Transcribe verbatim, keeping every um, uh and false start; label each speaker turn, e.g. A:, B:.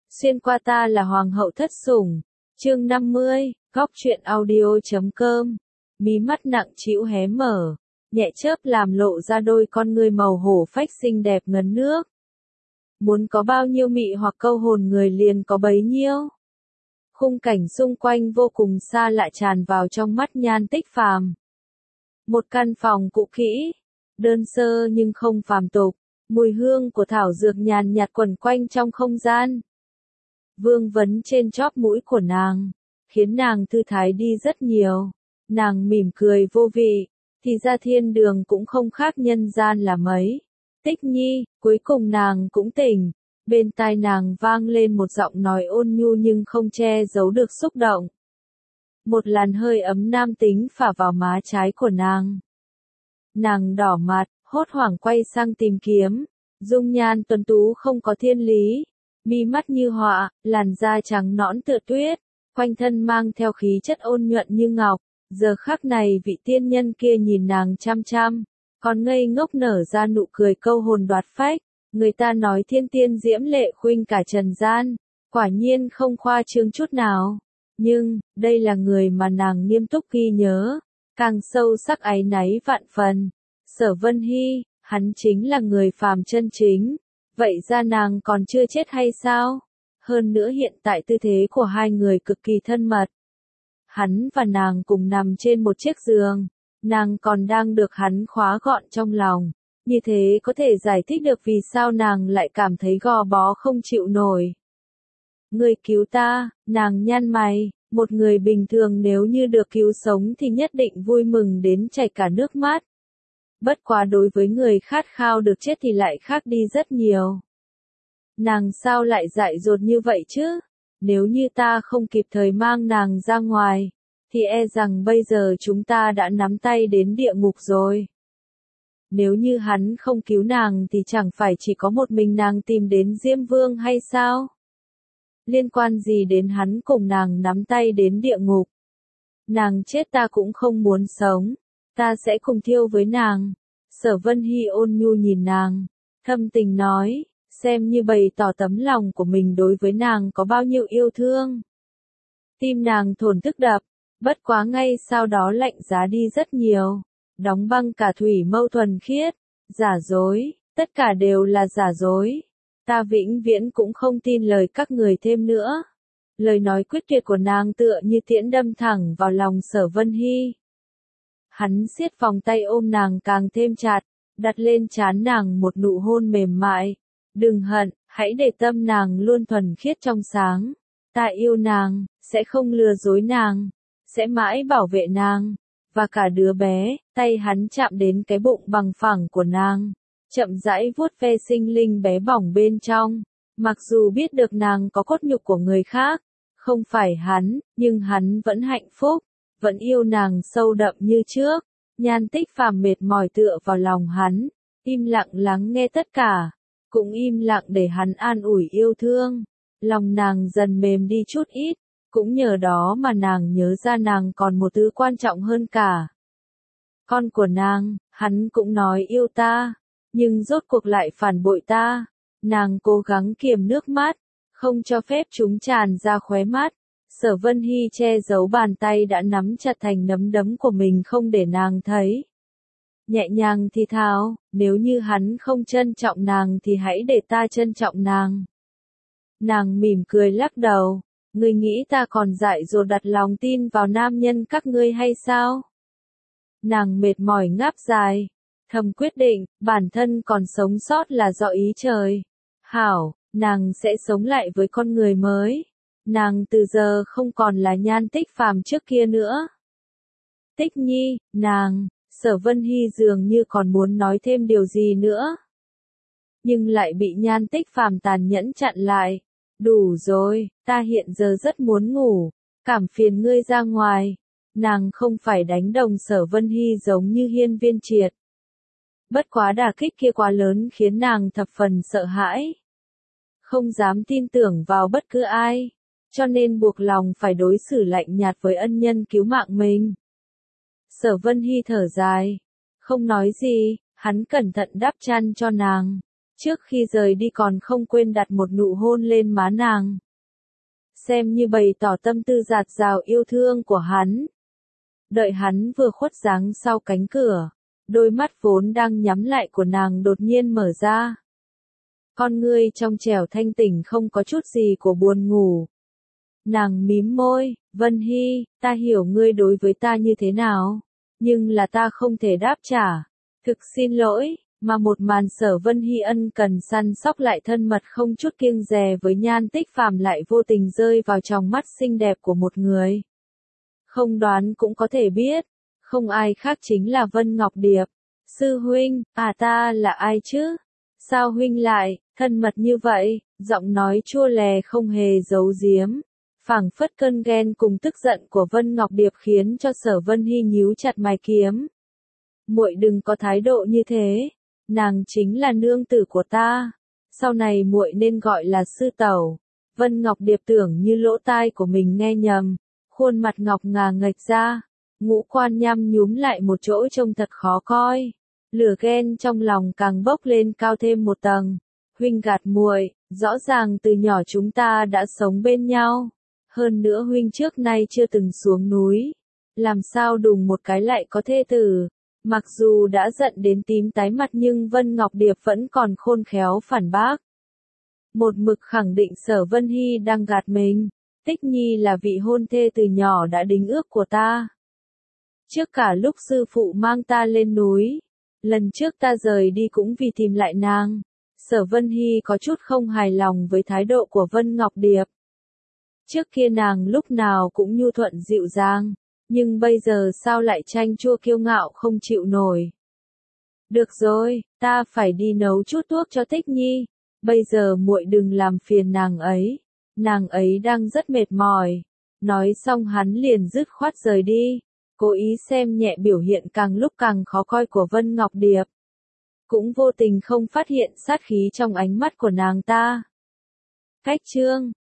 A: Xuyên qua ta là hoàng hậu thất sủng. Chương năm mươi, góc truyện audio.com. Mí mắt nặng trĩu hé mở, nhẹ chớp làm lộ ra đôi con ngươi màu hổ phách xinh đẹp ngấn nước. Muốn có bao nhiêu mị hoặc câu hồn người liền có bấy nhiêu. Khung cảnh xung quanh vô cùng xa lạ tràn vào trong mắt Nhan Tích Phàm. Một căn phòng cũ kỹ, đơn sơ nhưng không phàm tục, mùi hương của thảo dược nhàn nhạt quẩn quanh trong không gian. Vương vấn trên chóp mũi của nàng, khiến nàng thư thái đi rất nhiều. Nàng mỉm cười vô vị, thì ra thiên đường cũng không khác nhân gian là mấy. Tích Nhi, cuối cùng nàng cũng tỉnh. Bên tai nàng vang lên một giọng nói ôn nhu nhưng không che giấu được xúc động. Một làn hơi ấm nam tính phả vào má trái của nàng. Nàng đỏ mặt, hốt hoảng quay sang tìm kiếm. Dung nhan tuấn tú không có thiên lý, mi mắt như họa, làn da trắng nõn tựa tuyết, quanh thân mang theo khí chất ôn nhuận như ngọc. Giờ khắc này vị tiên nhân kia nhìn nàng chăm chăm, còn ngây ngốc nở ra nụ cười câu hồn đoạt phách. Người ta nói thiên tiên diễm lệ khuynh cả trần gian, quả nhiên không khoa trương chút nào. Nhưng, đây là người mà nàng nghiêm túc ghi nhớ, càng sâu sắc áy náy vạn phần. Sở Vân Hy, hắn chính là người phàm chân chính. Vậy ra nàng còn chưa chết hay sao? Hơn nữa hiện tại tư thế của hai người cực kỳ thân mật. Hắn và nàng cùng nằm trên một chiếc giường, nàng còn đang được hắn khóa gọn trong lòng. Như thế có thể giải thích được vì sao nàng lại cảm thấy gò bó không chịu nổi. Người cứu ta, nàng nhăn mày, một người bình thường nếu như được cứu sống thì nhất định vui mừng đến chảy cả nước mắt. Bất quá đối với người khát khao được chết thì lại khác đi rất nhiều. Nàng sao lại dại dột như vậy chứ? Nếu như ta không kịp thời mang nàng ra ngoài, thì e rằng bây giờ chúng ta đã nắm tay đến địa ngục rồi. Nếu như hắn không cứu nàng thì chẳng phải chỉ có một mình nàng tìm đến Diêm Vương hay sao? Liên quan gì đến hắn cùng nàng nắm tay đến địa ngục? Nàng chết ta cũng không muốn sống, ta sẽ cùng thiêu với nàng. Sở Vân Hy ôn nhu nhìn nàng, thâm tình nói, xem như bày tỏ tấm lòng của mình đối với nàng có bao nhiêu yêu thương. Tim nàng thổn thức đập, bất quá ngay sau đó lạnh giá đi rất nhiều. Đóng băng cả thủy mâu thuần khiết, giả dối, tất cả đều là giả dối. Ta vĩnh viễn cũng không tin lời các người thêm nữa. Lời nói quyết tuyệt của nàng tựa như tiễn đâm thẳng vào lòng Sở Vân Hy. Hắn siết vòng tay ôm nàng càng thêm chặt, đặt lên trán nàng một nụ hôn mềm mại. Đừng hận, hãy để tâm nàng luôn thuần khiết trong sáng. Ta yêu nàng, sẽ không lừa dối nàng, sẽ mãi bảo vệ nàng. Và cả đứa bé, tay hắn chạm đến cái bụng bằng phẳng của nàng, chậm rãi vuốt ve sinh linh bé bỏng bên trong. Mặc dù biết được nàng có cốt nhục của người khác, không phải hắn, nhưng hắn vẫn hạnh phúc, vẫn yêu nàng sâu đậm như trước. Nhan Tích Phàm mệt mỏi tựa vào lòng hắn, im lặng lắng nghe tất cả, cũng im lặng để hắn an ủi yêu thương. Lòng nàng dần mềm đi chút ít. Cũng nhờ đó mà nàng nhớ ra nàng còn một thứ quan trọng hơn cả. Con của nàng, hắn cũng nói yêu ta, nhưng rốt cuộc lại phản bội ta. Nàng cố gắng kiềm nước mắt, không cho phép chúng tràn ra khóe mắt. Sở Vân Hy che giấu bàn tay đã nắm chặt thành nắm đấm của mình không để nàng thấy. Nhẹ nhàng thì thào, nếu như hắn không trân trọng nàng thì hãy để ta trân trọng nàng. Nàng mỉm cười lắc đầu. Ngươi nghĩ ta còn dại dột đặt lòng tin vào nam nhân các ngươi hay sao? Nàng mệt mỏi ngáp dài, thầm quyết định, bản thân còn sống sót là do ý trời. Hảo, nàng sẽ sống lại với con người mới. Nàng từ giờ không còn là Nhan Tích Phàm trước kia nữa. Tích Nhi, nàng, Sở Vân Hy dường như còn muốn nói thêm điều gì nữa. Nhưng lại bị Nhan Tích Phàm tàn nhẫn chặn lại. Đủ rồi, ta hiện giờ rất muốn ngủ, cảm phiền ngươi ra ngoài. Nàng không phải đánh đồng Sở Vân Hy giống như Hiên Viên Triệt. Bất quá đả kích kia quá lớn khiến nàng thập phần sợ hãi. Không dám tin tưởng vào bất cứ ai, cho nên buộc lòng phải đối xử lạnh nhạt với ân nhân cứu mạng mình. Sở Vân Hy thở dài, không nói gì, hắn cẩn thận đắp chăn cho nàng. Trước khi rời đi còn không quên đặt một nụ hôn lên má nàng. Xem như bày tỏ tâm tư dạt dào yêu thương của hắn. Đợi hắn vừa khuất dáng sau cánh cửa, đôi mắt vốn đang nhắm lại của nàng đột nhiên mở ra. Con ngươi trong trẻo thanh tỉnh không có chút gì của buồn ngủ. Nàng mím môi, Vân Hy, ta hiểu ngươi đối với ta như thế nào, nhưng là ta không thể đáp trả. Thực xin lỗi, mà một màn Sở Vân Hy ân cần săn sóc lại thân mật không chút kiêng dè với Nhan Tích Phàm lại vô tình rơi vào trong mắt xinh đẹp của một người. Không đoán cũng có thể biết, không ai khác chính là Vân Ngọc Điệp. Sư huynh, à ta là ai chứ? Sao huynh lại, thân mật như vậy? Giọng nói chua lè không hề giấu giếm. Phảng phất cơn ghen cùng tức giận của Vân Ngọc Điệp khiến cho Sở Vân Hy nhíu chặt mày kiếm. Muội đừng có thái độ như thế, nàng chính là nương tử của ta, sau này muội nên gọi là sư tẩu. Vân Ngọc Điệp tưởng như lỗ tai của mình nghe nhầm, khuôn mặt ngọc ngà nghệch ra, ngũ quan nhăm nhúm lại một chỗ trông thật khó coi. Lửa ghen trong lòng càng bốc lên cao thêm một tầng. Huynh gạt muội, rõ ràng từ nhỏ chúng ta đã sống bên nhau. Hơn nữa huynh trước nay chưa từng xuống núi. Làm sao đùng một cái lại có thê tử. Mặc dù đã giận đến tím tái mặt nhưng Vân Ngọc Điệp vẫn còn khôn khéo phản bác. Một mực khẳng định Sở Vân Hy đang gạt mình. Tích Nhi là vị hôn thê từ nhỏ đã đính ước của ta. Trước cả lúc sư phụ mang ta lên núi. Lần trước ta rời đi cũng vì tìm lại nàng. Sở Vân Hy có chút không hài lòng với thái độ của Vân Ngọc Điệp. Trước kia nàng lúc nào cũng nhu thuận dịu dàng, nhưng bây giờ sao lại chanh chua kiêu ngạo không chịu nổi. Được rồi, ta phải đi nấu chút thuốc cho Tích Nhi, bây giờ muội đừng làm phiền nàng ấy, nàng ấy đang rất mệt mỏi. Nói xong hắn liền dứt khoát rời đi, cố ý xem nhẹ biểu hiện càng lúc càng khó coi của Vân Ngọc Điệp. Cũng vô tình không phát hiện sát khí trong ánh mắt của nàng ta. Cách chương